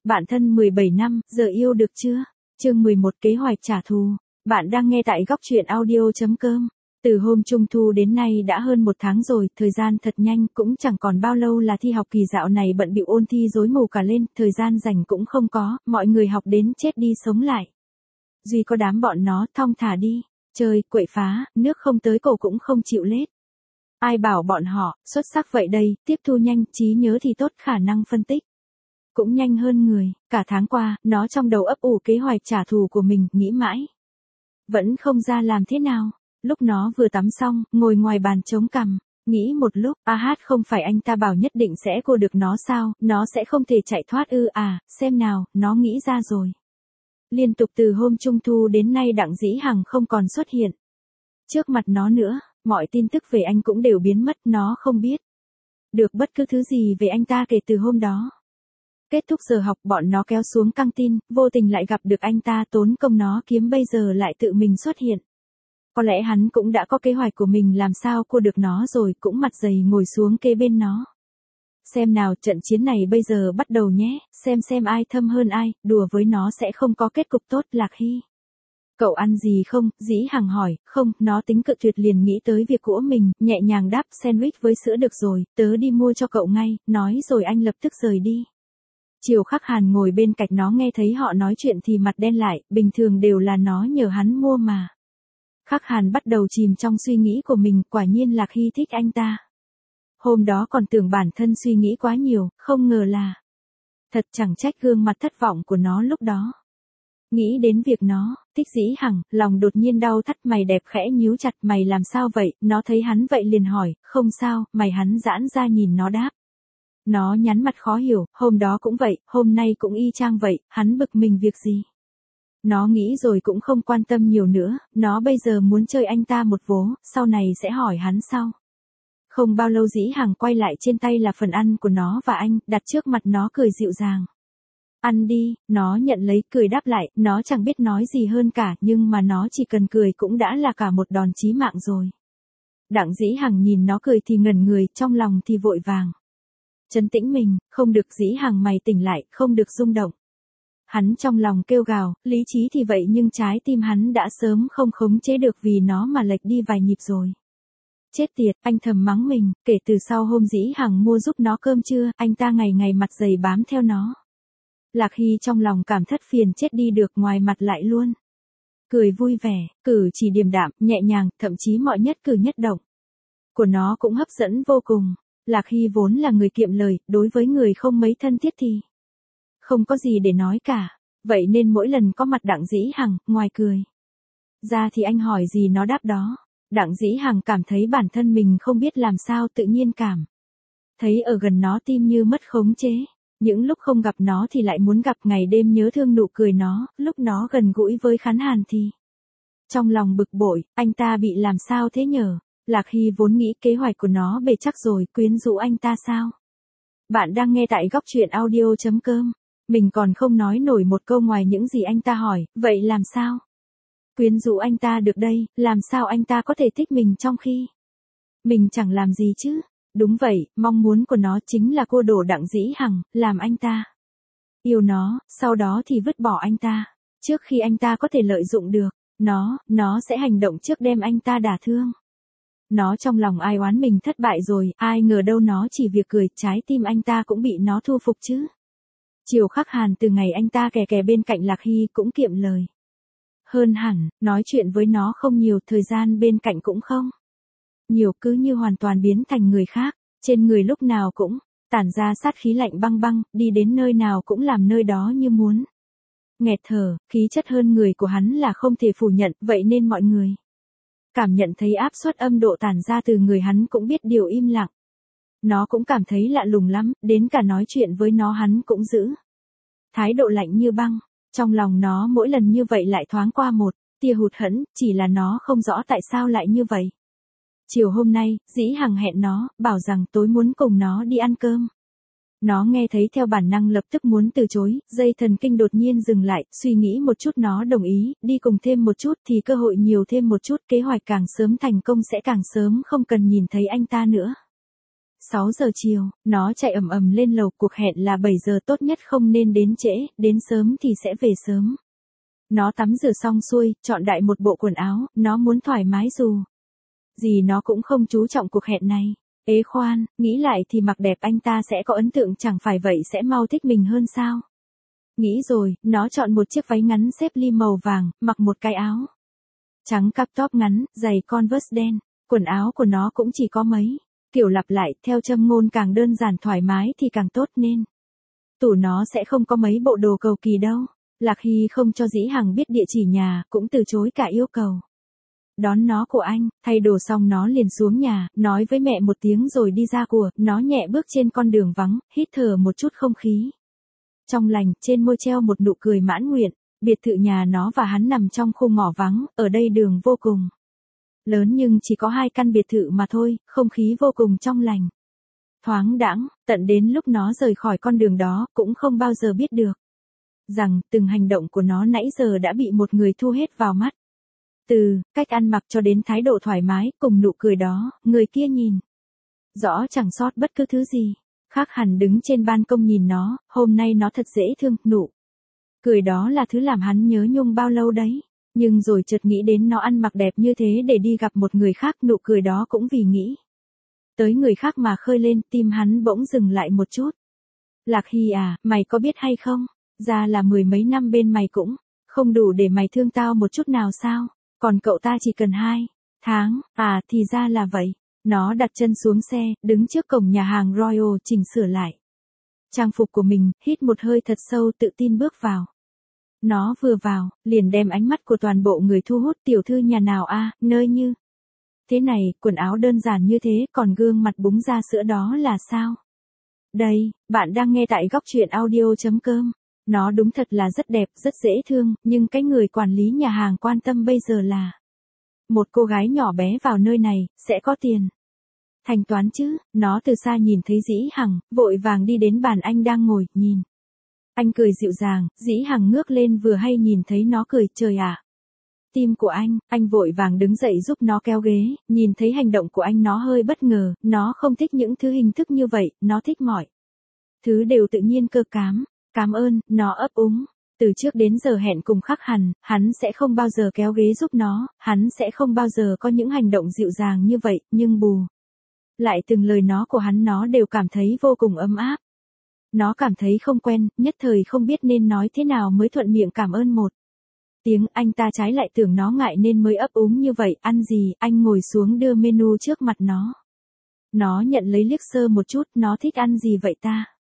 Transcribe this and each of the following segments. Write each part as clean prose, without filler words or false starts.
Bạn thân 17 năm, giờ yêu được chưa? Chương 11 kế hoạch trả thù. Bạn đang nghe tại góc truyện audio.com. Từ hôm Trung thu đến nay đã hơn một tháng rồi, thời gian thật nhanh, cũng chẳng còn bao lâu là thi học kỳ. Dạo này bận bịu ôn thi rối mù cả lên, thời gian rảnh cũng không có, mọi người học đến chết đi sống lại. Duy có đám bọn nó thong thả đi, chơi, quậy phá, nước không tới cổ cũng không chịu lết. Ai bảo bọn họ, xuất sắc vậy đây, tiếp thu nhanh, trí nhớ thì tốt, khả năng phân tích cũng nhanh hơn người. Cả tháng qua, nó trong đầu ấp ủ kế hoạch trả thù của mình, nghĩ mãi vẫn không ra làm thế nào. Lúc nó vừa tắm xong, ngồi ngoài bàn chống cằm, nghĩ một lúc, không phải anh ta bảo nhất định sẽ cô được nó sao, nó sẽ không thể chạy thoát ư? Xem nào, nó nghĩ ra rồi. Liên tục từ hôm Trung thu đến nay Đặng Dĩ Hằng không còn xuất hiện trước mặt nó nữa, mọi tin tức về anh cũng đều biến mất, nó không biết được bất cứ thứ gì về anh ta kể từ hôm đó. Kết thúc giờ học, bọn nó kéo xuống căng tin, vô tình lại gặp được anh ta, tốn công nó kiếm bây giờ lại tự mình xuất hiện. Có lẽ hắn cũng đã có kế hoạch của mình làm sao cô được nó rồi, cũng mặt dày ngồi xuống kế bên nó. Xem nào, trận chiến này bây giờ bắt đầu nhé, xem ai thâm hơn ai, đùa với nó sẽ không có kết cục tốt. Lạc Hy, cậu ăn gì không? Dĩ Hằng hỏi. Không, nó tính cự tuyệt liền nghĩ tới việc của mình, nhẹ nhàng đáp, sandwich với sữa được rồi, tớ đi mua cho cậu ngay, nói rồi anh lập tức rời đi. Triều Khắc Hàn ngồi bên cạnh nó nghe thấy họ nói chuyện thì mặt đen lại, bình thường đều là nó nhờ hắn mua mà. Khắc Hàn bắt đầu chìm trong suy nghĩ của mình, quả nhiên Lạc Hy thích anh ta. Hôm đó còn tưởng bản thân suy nghĩ quá nhiều, không ngờ là thật, chẳng trách gương mặt thất vọng của nó lúc đó. Nghĩ đến việc nó thích Dĩ Hằng, lòng đột nhiên đau thắt, mày đẹp khẽ nhíu chặt. Mày làm sao vậy? Nó thấy hắn vậy liền hỏi. Không sao, mày. Hắn giãn ra nhìn nó đáp. Nó nhắn mặt khó hiểu, hôm đó cũng vậy, hôm nay cũng y chang vậy, hắn bực mình việc gì? Nó nghĩ rồi cũng không quan tâm nhiều nữa, nó bây giờ muốn chơi anh ta một vố, sau này sẽ hỏi hắn sau. Không bao lâu Dĩ Hằng quay lại, trên tay là phần ăn của nó và anh, đặt trước mặt nó cười dịu dàng. Ăn đi, nó nhận lấy, cười đáp lại, nó chẳng biết nói gì hơn cả, nhưng mà nó chỉ cần cười cũng đã là cả một đòn chí mạng rồi. Đặng Dĩ Hằng nhìn nó cười thì ngẩn người, trong lòng thì vội vàng trấn tĩnh mình. Không được Dĩ Hằng, mày tỉnh lại, không được rung động. Hắn trong lòng kêu gào, lý trí thì vậy nhưng trái tim hắn đã sớm không khống chế được vì nó mà lệch đi vài nhịp rồi. Chết tiệt, anh thầm mắng mình, kể từ sau hôm Dĩ Hằng mua giúp nó cơm trưa, anh ta ngày ngày mặt dày bám theo nó. Lạc Hy trong lòng cảm thất phiền chết đi được, ngoài mặt lại luôn cười vui vẻ, cử chỉ điềm đạm, nhẹ nhàng, thậm chí mọi nhất cử nhất động của nó cũng hấp dẫn vô cùng. Lạc Hy vốn là người kiệm lời, đối với người không mấy thân thiết thì không có gì để nói cả. Vậy nên mỗi lần có mặt Đặng Dĩ Hằng, ngoài cười ra thì anh hỏi gì nó đáp đó. Đặng Dĩ Hằng cảm thấy bản thân mình không biết làm sao, tự nhiên cảm thấy ở gần nó tim như mất khống chế. Những lúc không gặp nó thì lại muốn gặp, ngày đêm nhớ thương nụ cười nó, lúc nó gần gũi với Khán Hàn thì trong lòng bực bội, anh ta bị làm sao thế nhở? Lạc Hy vốn nghĩ kế hoạch của nó bề chắc rồi, quyến rũ anh ta sao? Bạn đang nghe tại góc truyện audio.com. Mình còn không nói nổi một câu ngoài những gì anh ta hỏi, vậy làm sao quyến rũ anh ta được đây? Làm sao anh ta có thể thích mình trong khi mình chẳng làm gì chứ? Đúng vậy, mong muốn của nó chính là cô đổ Đặng Dĩ Hằng, làm anh ta yêu nó, sau đó thì vứt bỏ anh ta. Trước khi anh ta có thể lợi dụng được nó sẽ hành động trước đem anh ta đả thương. Nó trong lòng ai oán mình thất bại rồi, ai ngờ đâu nó chỉ việc cười, trái tim anh ta cũng bị nó thu phục chứ. Triều Khắc Hàn từ ngày anh ta kè bên cạnh Lạc Hy cũng kiệm lời hơn hẳn, nói chuyện với nó không nhiều, thời gian bên cạnh cũng không nhiều, cứ như hoàn toàn biến thành người khác. Trên người lúc nào cũng tản ra sát khí lạnh băng băng, đi đến nơi nào cũng làm nơi đó như muốn nghẹt thở. Khí chất hơn người của hắn là không thể phủ nhận, vậy nên mọi người cảm nhận thấy áp suất âm độ tản ra từ người hắn cũng biết điều, im lặng. Nó cũng cảm thấy lạ lùng lắm, đến cả nói chuyện với nó hắn cũng giữ thái độ lạnh như băng. Trong lòng nó mỗi lần như vậy lại thoáng qua một tia hụt hẫng, chỉ là nó không rõ tại sao lại như vậy. Chiều hôm nay, Dĩ Hằng hẹn nó, bảo rằng tối muốn cùng nó đi ăn cơm. Nó nghe thấy theo bản năng lập tức muốn từ chối, dây thần kinh đột nhiên dừng lại, suy nghĩ một chút nó đồng ý, đi cùng thêm một chút thì cơ hội nhiều thêm một chút, kế hoạch càng sớm thành công sẽ càng sớm không cần nhìn thấy anh ta nữa. 6 giờ chiều, nó chạy ầm ầm lên lầu, cuộc hẹn là 7 giờ, tốt nhất không nên đến trễ, đến sớm thì sẽ về sớm. Nó tắm rửa xong xuôi, chọn đại một bộ quần áo, nó muốn thoải mái dù gì nó cũng không chú trọng cuộc hẹn này. Ế khoan, nghĩ lại thì mặc đẹp anh ta sẽ có ấn tượng, chẳng phải vậy sẽ mau thích mình hơn sao? Nghĩ rồi, nó chọn một chiếc váy ngắn xếp ly màu vàng, mặc một cái áo trắng cặp top ngắn, giày Converse đen. Quần áo của nó cũng chỉ có mấy kiểu lặp lại, theo châm ngôn càng đơn giản thoải mái thì càng tốt, nên tủ nó sẽ không có mấy bộ đồ cầu kỳ đâu. Lạc Hy không cho Dĩ Hằng biết địa chỉ nhà, cũng từ chối cả yêu cầu đón nó của anh. Thay đồ xong nó liền xuống nhà, nói với mẹ một tiếng rồi đi ra của. Nó nhẹ bước trên con đường vắng, hít thở một chút không khí trong lành, trên môi treo một nụ cười mãn nguyện. Biệt thự nhà nó và hắn nằm trong khu ngõ vắng, ở đây đường vô cùng lớn nhưng chỉ có 2 căn biệt thự mà thôi, không khí vô cùng trong lành, thoáng đãng. Tận đến lúc nó rời khỏi con đường đó, cũng không bao giờ biết được rằng từng hành động của nó nãy giờ đã bị một người thu hết vào mắt. Từ cách ăn mặc cho đến thái độ thoải mái, cùng nụ cười đó, người kia nhìn rõ chẳng sót bất cứ thứ gì. Khác hẳn đứng trên ban công nhìn nó, hôm nay nó thật dễ thương, nụ cười đó là thứ làm hắn nhớ nhung bao lâu đấy. Nhưng rồi chợt nghĩ đến nó ăn mặc đẹp như thế để đi gặp một người khác, nụ cười đó cũng vì nghĩ tới người khác mà khơi lên, tim hắn bỗng dừng lại một chút. Lạc Hy à, mày có biết hay không? Ra là 10 mấy năm bên mày cũng không đủ để mày thương tao một chút nào sao? Còn cậu ta chỉ cần 2 tháng, à thì ra là vậy. Nó đặt chân xuống xe, đứng trước cổng nhà hàng Royal, chỉnh sửa lại trang phục của mình, hít một hơi thật sâu, tự tin bước vào. Nó vừa vào, liền đem ánh mắt của toàn bộ người thu hút. Tiểu thư nhà nào a, nơi như thế này, quần áo đơn giản như thế, còn gương mặt búng ra sữa đó là sao? Đây, bạn đang nghe tại góc truyện audio.com. Nó đúng thật là rất đẹp, rất dễ thương, nhưng cái người quản lý nhà hàng quan tâm bây giờ là một cô gái nhỏ bé vào nơi này, sẽ có tiền thanh toán chứ. Nó từ xa nhìn thấy Dĩ Hằng, vội vàng đi đến bàn anh đang ngồi, nhìn anh cười dịu dàng. Dĩ Hằng ngước lên vừa hay nhìn thấy nó cười, trời ạ. Tim của anh vội vàng đứng dậy giúp nó kéo ghế. Nhìn thấy hành động của anh nó hơi bất ngờ, nó không thích những thứ hình thức như vậy, nó thích mọi thứ đều tự nhiên cơ cám. Cảm ơn, nó ấp úng. Từ trước đến giờ hẹn cùng Khắc Hẳn, hắn sẽ không bao giờ kéo ghế giúp nó, hắn sẽ không bao giờ có những hành động dịu dàng như vậy, nhưng bù lại từng lời nó của hắn nó đều cảm thấy vô cùng ấm áp. Nó cảm thấy không quen, nhất thời không biết nên nói thế nào mới thuận miệng cảm ơn một tiếng. Anh ta trái lại tưởng nó ngại nên mới ấp úng như vậy. Ăn gì? Anh ngồi xuống đưa menu trước mặt nó. Nó nhận lấy liếc sơ một chút, nó thích ăn gì vậy ta?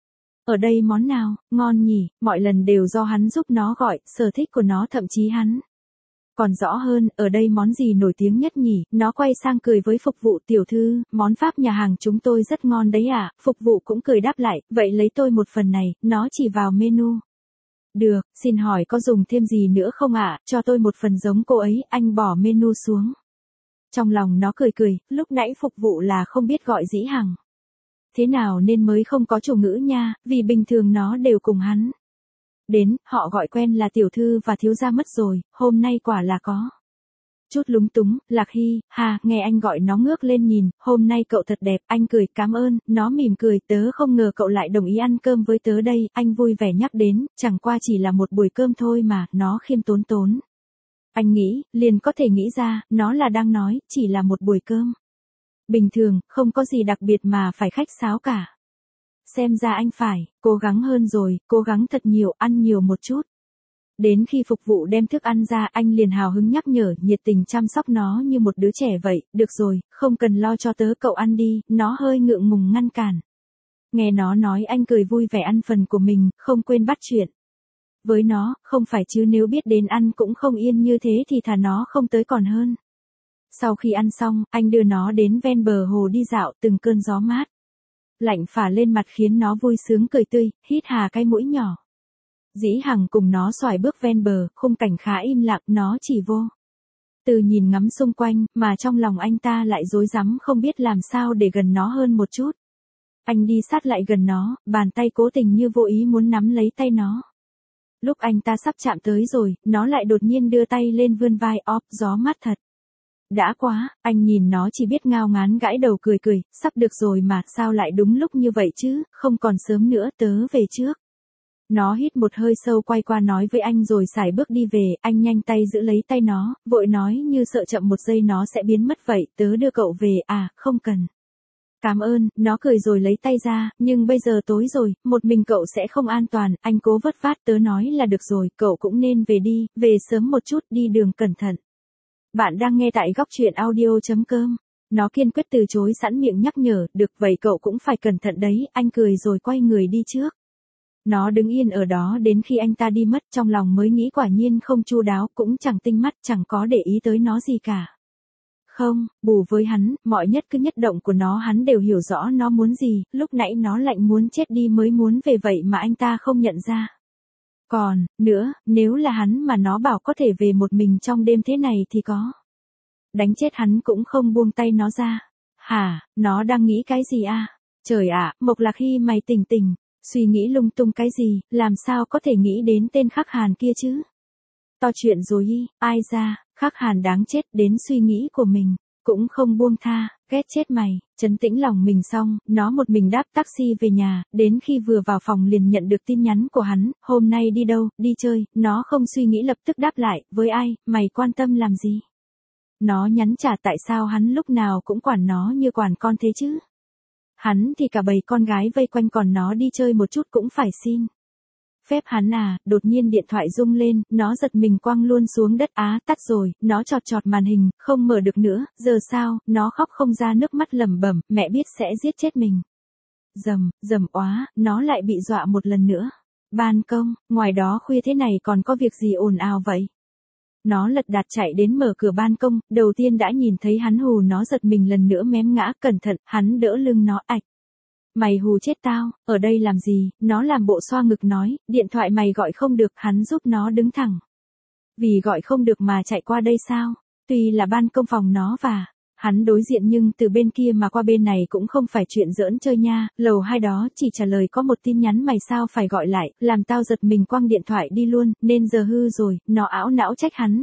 Ở đây món nào, ngon nhỉ? Mọi lần đều do hắn giúp nó gọi, sở thích của nó thậm chí hắn còn rõ hơn. Ở đây món gì nổi tiếng nhất nhỉ? Nó quay sang cười với phục vụ, tiểu thư, món Pháp nhà hàng chúng tôi rất ngon đấy ạ. Phục vụ cũng cười đáp lại, vậy lấy tôi một phần này. Nó chỉ vào menu. Được, xin hỏi có dùng thêm gì nữa không ạ? Cho tôi một phần giống cô ấy. Anh bỏ menu xuống. Trong lòng nó cười cười, lúc nãy phục vụ là không biết gọi Dĩ Hằng thế nào nên mới không có chủ ngữ nha, vì bình thường nó đều cùng hắn đến, họ gọi quen là tiểu thư và thiếu gia mất rồi, hôm nay quả là có chút lúng túng. Lạc Hy, nghe anh gọi nó ngước lên nhìn, hôm nay cậu thật đẹp. Anh cười, cảm ơn. Nó mỉm cười, tớ không ngờ cậu lại đồng ý ăn cơm với tớ đây. Anh vui vẻ nhắc đến, chẳng qua chỉ là một buổi cơm thôi mà. Nó khiêm tốn tốn. Anh nghĩ, liền có thể nghĩ ra, nó là đang nói, chỉ là một buổi cơm bình thường, không có gì đặc biệt mà phải khách sáo cả. Xem ra anh phải cố gắng hơn rồi, cố gắng thật nhiều, ăn nhiều một chút. Đến khi phục vụ đem thức ăn ra, anh liền hào hứng nhắc nhở, nhiệt tình chăm sóc nó như một đứa trẻ vậy. Được rồi, không cần lo cho tớ, cậu ăn đi. Nó hơi ngượng ngùng ngăn cản. Nghe nó nói, anh cười vui vẻ ăn phần của mình, không quên bắt chuyện với nó. Không phải chứ, nếu biết đến ăn cũng không yên như thế thì thà nó không tới còn hơn. Sau khi ăn xong, anh đưa nó đến ven bờ hồ đi dạo, từng cơn gió mát lạnh phả lên mặt khiến nó vui sướng cười tươi, hít hà cái mũi nhỏ. Dĩ Hằng cùng nó xoài bước ven bờ, khung cảnh khá im lặng, nó chỉ vô từ nhìn ngắm xung quanh, mà trong lòng anh ta lại rối rắm không biết làm sao để gần nó hơn một chút. Anh đi sát lại gần nó, bàn tay cố tình như vô ý muốn nắm lấy tay nó. Lúc anh ta sắp chạm tới rồi, nó lại đột nhiên đưa tay lên vươn vai, gió mát thật. Đã quá, anh nhìn nó chỉ biết ngao ngán gãi đầu cười cười, sắp được rồi mà, sao lại đúng lúc như vậy chứ, không còn sớm nữa, tớ về trước. Nó hít một hơi sâu quay qua nói với anh rồi sải bước đi về, anh nhanh tay giữ lấy tay nó, vội nói như sợ chậm một giây nó sẽ biến mất vậy, tớ đưa cậu về, à, không cần. Cảm ơn, nó cười rồi lấy tay ra, nhưng bây giờ tối rồi, một mình cậu sẽ không an toàn, anh cố vất vát tớ nói là được rồi, cậu cũng nên về đi, về sớm một chút, đi đường cẩn thận. Bạn đang nghe tại góc truyện audio.com. Nó kiên quyết từ chối sẵn miệng nhắc nhở, được vậy cậu cũng phải cẩn thận đấy, anh cười rồi quay người đi trước. Nó đứng yên ở đó đến khi anh ta đi mất, trong lòng mới nghĩ quả nhiên không chu đáo, cũng chẳng tinh mắt, chẳng có để ý tới nó gì cả. Không, bù với hắn, mọi nhất cứ nhất động của nó hắn đều hiểu rõ nó muốn gì, lúc nãy nó lạnh muốn chết đi mới muốn về vậy mà anh ta không nhận ra. Còn, nữa, nếu là hắn mà nó bảo có thể về một mình trong đêm thế này thì có. Đánh chết hắn cũng không buông tay nó ra. Hả, nó đang nghĩ cái gì à? Trời ạ, Mộc Lạc Hy mày tỉnh tỉnh, suy nghĩ lung tung cái gì, làm sao có thể nghĩ đến tên Khắc Hàn kia chứ? To chuyện rồi y, ai ra, Khắc Hàn đáng chết đến suy nghĩ của mình, cũng không buông tha, ghét chết mày, trấn tĩnh lòng mình xong, nó một mình đáp taxi về nhà, đến khi vừa vào phòng liền nhận được tin nhắn của hắn, hôm nay đi đâu, đi chơi, nó không suy nghĩ lập tức đáp lại, với ai, mày quan tâm làm gì? Nó nhắn trả tại sao hắn lúc nào cũng quản nó như quản con thế chứ? Hắn thì cả bầy con gái vây quanh còn nó đi chơi một chút cũng phải xin phép hắn à, đột nhiên điện thoại rung lên, nó giật mình quăng luôn xuống đất á, tắt rồi, nó chọt chọt màn hình, không mở được nữa, giờ sao, nó khóc không ra nước mắt lẩm bẩm, mẹ biết sẽ giết chết mình. Dầm óa, nó lại bị dọa một lần nữa. Ban công, ngoài đó khuya thế này còn có việc gì ồn ào vậy? Nó lật đật chạy đến mở cửa ban công, đầu tiên đã nhìn thấy hắn hù nó giật mình lần nữa mém ngã, cẩn thận, hắn đỡ lưng nó, ạch. Mày hù chết tao, ở đây làm gì, nó làm bộ xoa ngực nói, điện thoại mày gọi không được, hắn giúp nó đứng thẳng. Vì gọi không được mà chạy qua đây sao, tuy là ban công phòng nó và hắn đối diện nhưng từ bên kia mà qua bên này cũng không phải chuyện giỡn chơi nha, lầu 2 đó chỉ trả lời có một tin nhắn mày sao phải gọi lại, làm tao giật mình quăng điện thoại đi luôn, nên giờ hư rồi, nó ảo não trách hắn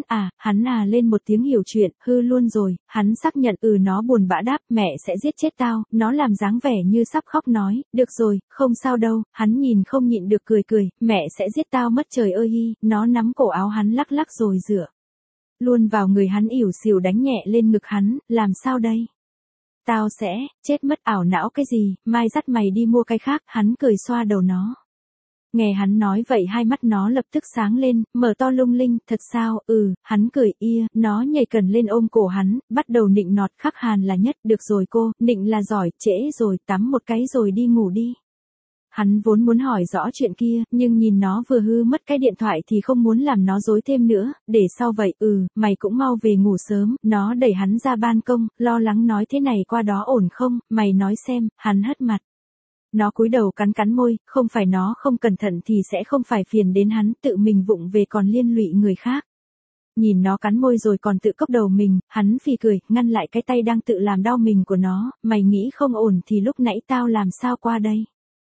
à lên một tiếng hiểu chuyện, hư luôn rồi, hắn xác nhận nó buồn bã đáp, mẹ sẽ giết chết tao, nó làm dáng vẻ như sắp khóc nói, được rồi, không sao đâu, hắn nhìn không nhịn được cười, mẹ sẽ giết tao mất trời ơi hi, nó nắm cổ áo hắn lắc lắc rồi dựa luôn vào người hắn ỉu xìu đánh nhẹ lên ngực hắn, làm sao đây? Tao sẽ, chết mất ảo não cái gì, mai dắt mày đi mua cái khác, hắn cười xoa đầu nó. Nghe hắn nói vậy hai mắt nó lập tức sáng lên, mở to lung linh, thật sao, hắn cười nó nhảy cần lên ôm cổ hắn, bắt đầu nịnh nọt Khắc Hàn là nhất, được rồi cô, nịnh là giỏi, trễ rồi, tắm một cái rồi đi ngủ đi. Hắn vốn muốn hỏi rõ chuyện kia, nhưng nhìn nó vừa hư mất cái điện thoại thì không muốn làm nó dối thêm nữa, để sau vậy, mày cũng mau về ngủ sớm, nó đẩy hắn ra ban công, lo lắng nói thế này qua đó ổn không, mày nói xem, hắn hất mặt. Nó cúi đầu cắn môi, không phải nó không cẩn thận thì sẽ không phải phiền đến hắn, tự mình vụng về còn liên lụy người khác. Nhìn nó cắn môi rồi còn tự cốc đầu mình, hắn phì cười, ngăn lại cái tay đang tự làm đau mình của nó, mày nghĩ không ổn thì lúc nãy tao làm sao qua đây.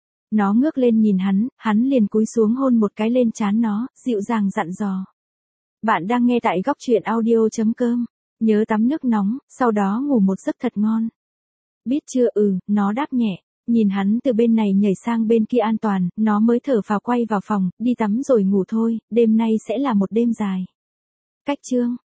Nó ngước lên nhìn hắn liền cúi xuống hôn một cái lên trán nó, dịu dàng dặn dò. Bạn đang nghe tại góc truyện audio.com. Nhớ tắm nước nóng, sau đó ngủ một giấc thật ngon. Biết chưa nó đáp nhẹ. Nhìn hắn từ bên này nhảy sang bên kia an toàn, nó mới thở phào quay vào phòng, đi tắm rồi ngủ thôi, đêm nay sẽ là một đêm dài. Cách chương.